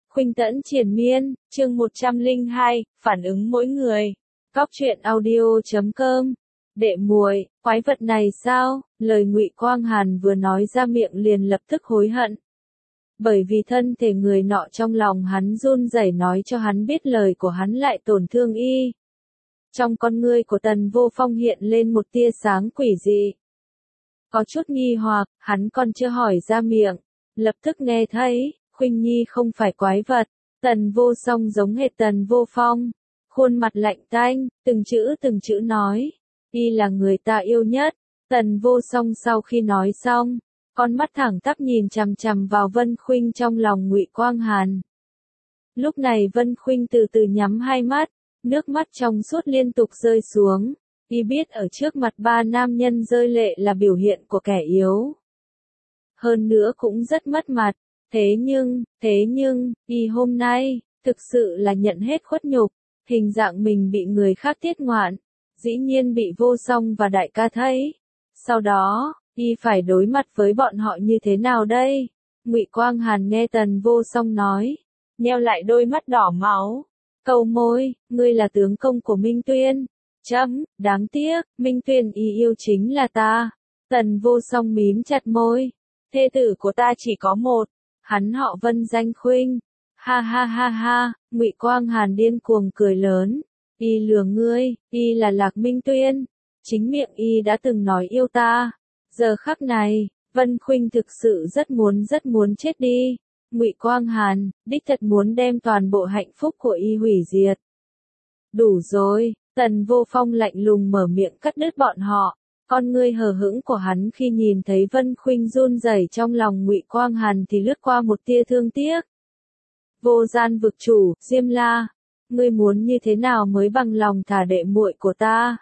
Khuynh Tẫn Triền Miên, chương 102, phản ứng mỗi người. Góc truyện audio.com. Đệ muội, quái vật này sao? Lời Ngụy Quang Hàn vừa nói ra miệng liền lập tức hối hận. Bởi vì thân thể người nọ trong lòng hắn run rẩy nói cho hắn biết lời của hắn lại tổn thương y. Trong con ngươi của Tần Vô Phong hiện lên một tia sáng quỷ dị. Có chút nghi hoặc, hắn còn chưa hỏi ra miệng, lập tức nghe thấy, Khuynh Nhi không phải quái vật. Tần Vô Song giống hệt Tần Vô Phong, khuôn mặt lạnh tanh, từng chữ nói, y là người ta yêu nhất. Tần Vô Song sau khi nói xong, con mắt thẳng tắp nhìn chằm chằm vào Vân Khuynh trong lòng Ngụy Quang Hàn. Lúc này Vân Khuynh từ từ nhắm hai mắt, nước mắt trong suốt liên tục rơi xuống. Y biết ở trước mặt ba nam nhân rơi lệ là biểu hiện của kẻ yếu. Hơn nữa cũng rất mất mặt. Thế nhưng, y hôm nay, thực sự là nhận hết khuất nhục. Hình dạng mình bị người khác tiết ngoạn. Dĩ nhiên bị Vô Song và đại ca thấy. Sau đó, y phải đối mặt với bọn họ như thế nào đây? Ngụy Quang Hàn nghe Tần Vô Song nói, nheo lại đôi mắt đỏ máu. Câu môi, ngươi là tướng công của Minh Tuyên. Đáng tiếc, Minh Tuyên y yêu chính là ta. Tần Vô Song mím chặt môi. Thê tử của ta chỉ có một. Hắn họ Vân danh Khuynh. Ha ha ha ha, Ngụy Quang Hàn điên cuồng cười lớn. Y lừa ngươi, y là Lạc Minh Tuyên. Chính miệng y đã từng nói yêu ta. Giờ khắc này, Vân Khuynh thực sự rất muốn chết đi. Ngụy Quang Hàn, đích thật muốn đem toàn bộ hạnh phúc của y hủy diệt. Đủ rồi, Tần Vô Phong lạnh lùng mở miệng cắt đứt bọn họ. Con ngươi hờ hững của hắn khi nhìn thấy Vân Khuynh run rẩy trong lòng Ngụy Quang Hàn thì lướt qua một tia thương tiếc. Vô Gian vực chủ, Diêm La, ngươi muốn như thế nào mới bằng lòng thả đệ muội của ta?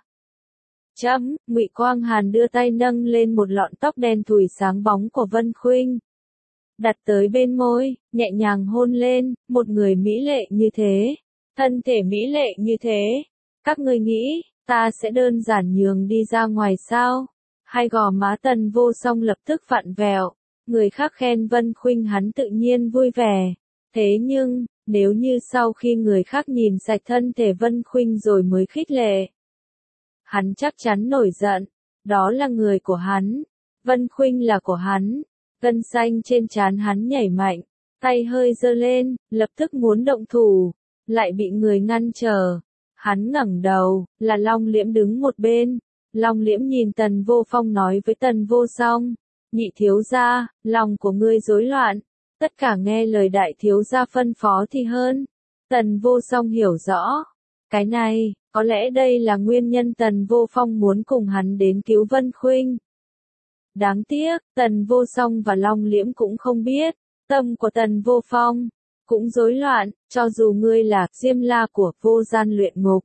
Ngụy Quang Hàn đưa tay nâng lên một lọn tóc đen thùi sáng bóng của Vân Khuynh, đặt tới bên môi, nhẹ nhàng hôn lên. Một người mỹ lệ như thế, thân thể mỹ lệ như thế, các ngươi nghĩ ta sẽ đơn giản nhường đi ra ngoài sao? Hai gò má Tần Vô Song lập tức vặn vẹo. Người khác khen Vân Khuynh hắn tự nhiên vui vẻ. Thế nhưng, nếu như sau khi người khác nhìn sạch thân thể Vân Khuynh rồi mới khích lệ, hắn chắc chắn nổi giận. Đó là người của hắn. Vân Khuynh là của hắn. Gân xanh trên trán hắn nhảy mạnh. Tay hơi giơ lên, lập tức muốn động thủ. Lại bị người ngăn trở. Hắn ngẩng đầu, là Long Liễm đứng một bên. Long Liễm nhìn Tần Vô Phong nói với Tần Vô Song, nhị thiếu gia, lòng của ngươi rối loạn, tất cả nghe lời đại thiếu gia phân phó thì hơn. Tần Vô Song hiểu rõ, cái này, có lẽ đây là nguyên nhân Tần Vô Phong muốn cùng hắn đến cứu Vân Khuynh. Đáng tiếc, Tần Vô Song và Long Liễm cũng không biết, tâm của Tần Vô Phong cũng rối loạn, cho dù ngươi là Diêm La của Vô Gian luyện ngục.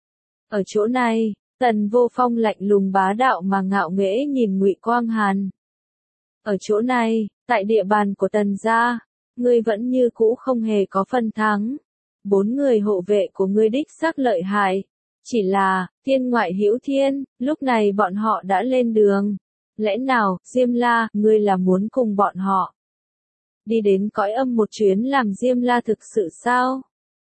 Ở chỗ này, Tần Vô Phong lạnh lùng bá đạo mà ngạo nghễ nhìn Ngụy Quang Hàn. Ở chỗ này, tại địa bàn của Tần gia, ngươi vẫn như cũ không hề có phần thắng. 4 người hộ vệ của ngươi đích xác lợi hại. Chỉ là, thiên ngoại hữu thiên, lúc này bọn họ đã lên đường. Lẽ nào, Diêm La, ngươi là muốn cùng bọn họ đi đến cõi âm một chuyến làm Diêm La thực sự sao?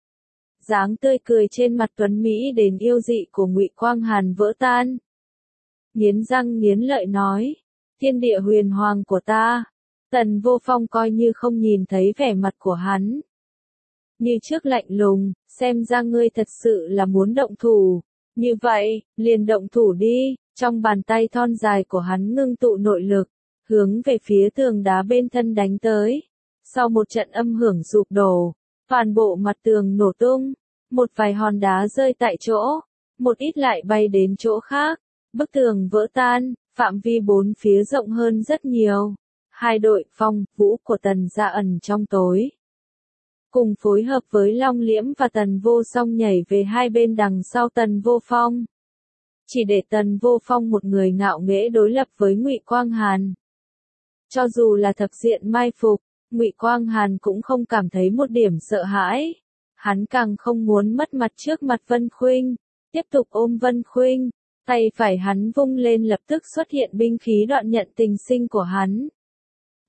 Dáng tươi cười trên mặt tuấn Mỹ đến yêu dị của Ngụy Quang Hàn vỡ tan. Nghiến răng nghiến lợi nói, thiên địa huyền hoàng của ta. Tần Vô Phong coi như không nhìn thấy vẻ mặt của hắn. Như trước lạnh lùng, xem ra ngươi thật sự là muốn động thủ. Như vậy, liền động thủ đi. Trong bàn tay thon dài của hắn ngưng tụ nội lực, hướng về phía tường đá bên thân đánh tới. Sau một trận âm hưởng sụp đổ, toàn bộ mặt tường nổ tung, một vài hòn đá rơi tại chỗ, một ít lại bay đến chỗ khác, bức tường vỡ tan, phạm vi bốn phía rộng hơn rất nhiều. Hai đội Phong, Vũ của Tần gia ẩn trong tối, cùng phối hợp với Long Liễm và Tần Vô Song nhảy về hai bên đằng sau Tần Vô Phong. Chỉ để Tần Vô Phong một người ngạo nghễ đối lập với Ngụy Quang Hàn. Cho dù là thập diện mai phục, Ngụy Quang Hàn cũng không cảm thấy một điểm sợ hãi. Hắn càng không muốn mất mặt trước mặt Vân Khuynh, tiếp tục ôm Vân Khuynh, tay phải hắn vung lên lập tức xuất hiện binh khí đoạn nhận tình sinh của hắn.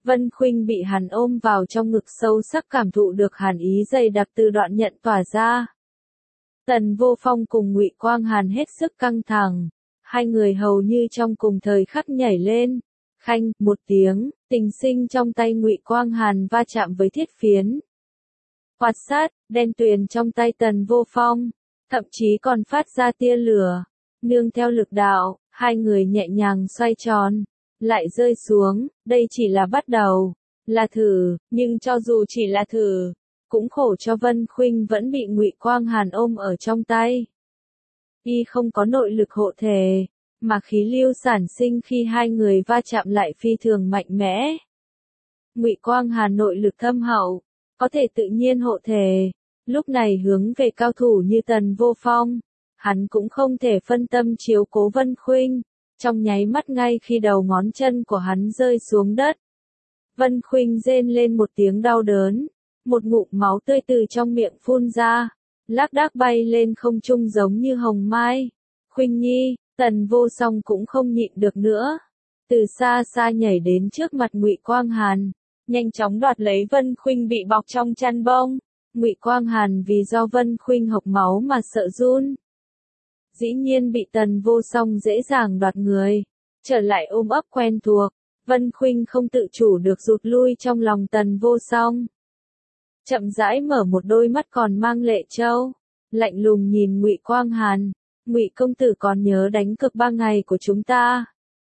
Vân Khuynh bị hắn ôm vào trong ngực sâu sắc cảm thụ được hàn ý dày đặc từ đoạn nhận tỏa ra. Tần Vô Phong cùng Ngụy Quang Hàn hết sức căng thẳng, hai người hầu như trong cùng thời khắc nhảy lên. Khanh, một tiếng, tình sinh trong tay Ngụy Quang Hàn va chạm với thiết phiến. Quạt sát, đen tuyền trong tay Tần Vô Phong, thậm chí còn phát ra tia lửa. Nương theo lực đạo, hai người nhẹ nhàng xoay tròn, lại rơi xuống, đây chỉ là bắt đầu, là thử, nhưng cho dù chỉ là thử, cũng khổ cho Vân Khuynh vẫn bị Ngụy Quang Hàn ôm ở trong tay. Y không có nội lực hộ thể, mà khí lưu sản sinh khi hai người va chạm lại phi thường mạnh mẽ. Ngụy Quang Hàn nội lực thâm hậu, có thể tự nhiên hộ thể, lúc này hướng về cao thủ như Tần Vô Phong, hắn cũng không thể phân tâm chiếu cố Vân Khuynh, trong nháy mắt ngay khi đầu ngón chân của hắn rơi xuống đất. Vân Khuynh rên lên một tiếng đau đớn, một ngụm máu tươi từ trong miệng phun ra, lác đác bay lên không trung giống như hồng mai. Khuynh Nhi, Tần Vô Song cũng không nhịn được nữa, từ xa xa nhảy đến trước mặt Ngụy Quang Hàn, nhanh chóng đoạt lấy Vân Khuynh bị bọc trong chăn bông. Ngụy Quang Hàn vì do Vân Khuynh hộc máu mà sợ run. Dĩ nhiên bị Tần Vô Song dễ dàng đoạt người, trở lại ôm ấp quen thuộc, Vân Khuynh không tự chủ được rụt lui trong lòng Tần Vô Song. Chậm rãi mở một đôi mắt còn mang lệ trâu, lạnh lùng nhìn Ngụy Quang Hàn, Ngụy công tử còn nhớ đánh cược 3 ngày của chúng ta?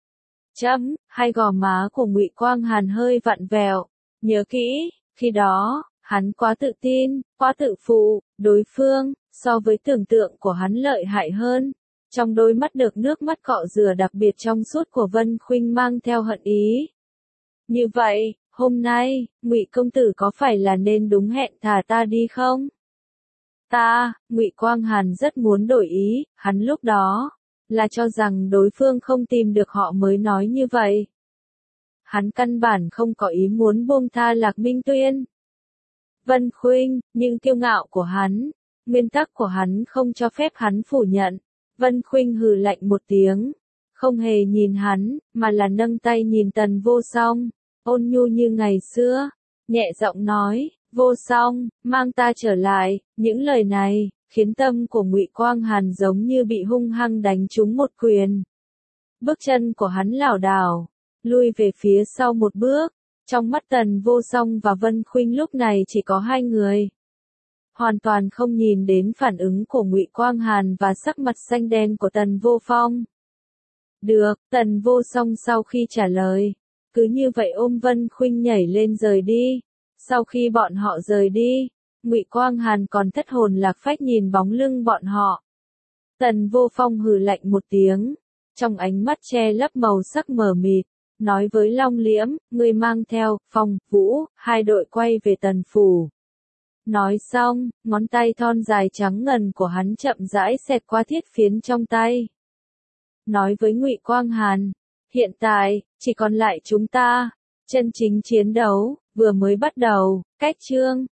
Hai gò má của Ngụy Quang Hàn hơi vặn vẹo, nhớ kỹ, khi đó, hắn quá tự tin, quá tự phụ, đối phương, so với tưởng tượng của hắn lợi hại hơn. Trong đôi mắt được nước mắt cọ rửa đặc biệt trong suốt của Vân Khuynh mang theo hận ý. Như vậy, hôm nay, Ngụy công tử có phải là nên đúng hẹn thả ta đi không? Ngụy Quang Hàn rất muốn đổi ý, hắn lúc đó, là cho rằng đối phương không tìm được họ mới nói như vậy. Hắn căn bản không có ý muốn buông tha Lạc Minh Tuyên. Vân Khuynh, nhưng kiêu ngạo của hắn, nguyên tắc của hắn không cho phép hắn phủ nhận. Vân Khuynh hừ lạnh một tiếng, không hề nhìn hắn, mà là nâng tay nhìn Tần Vô Song, ôn nhu như ngày xưa, nhẹ giọng nói, Vô Song, mang ta trở lại. Những lời này, khiến tâm của Ngụy Quang Hàn giống như bị hung hăng đánh trúng một quyền. Bước chân của hắn lảo đảo, lui về phía sau một bước, trong mắt Tần Vô Song và Vân Khuynh lúc này chỉ có hai người. Hoàn toàn không nhìn đến phản ứng của Ngụy Quang Hàn và sắc mặt xanh đen của Tần Vô Phong. Được, Tần Vô Song sau khi trả lời, cứ như vậy ôm Vân Khuynh nhảy lên rời đi. Sau khi bọn họ rời đi, Ngụy Quang Hàn còn thất hồn lạc phách nhìn bóng lưng bọn họ. Tần Vô Phong hừ lạnh một tiếng, trong ánh mắt che lấp màu sắc mờ mịt, nói với Long Liễm, người mang theo, Phong, Vũ, hai đội quay về Tần Phủ. Nói xong, ngón tay thon dài trắng ngần của hắn chậm rãi xẹt qua thiết phiến trong tay. Nói với Ngụy Quang Hàn, hiện tại, chỉ còn lại chúng ta, chân chính chiến đấu, vừa mới bắt đầu, cách chương.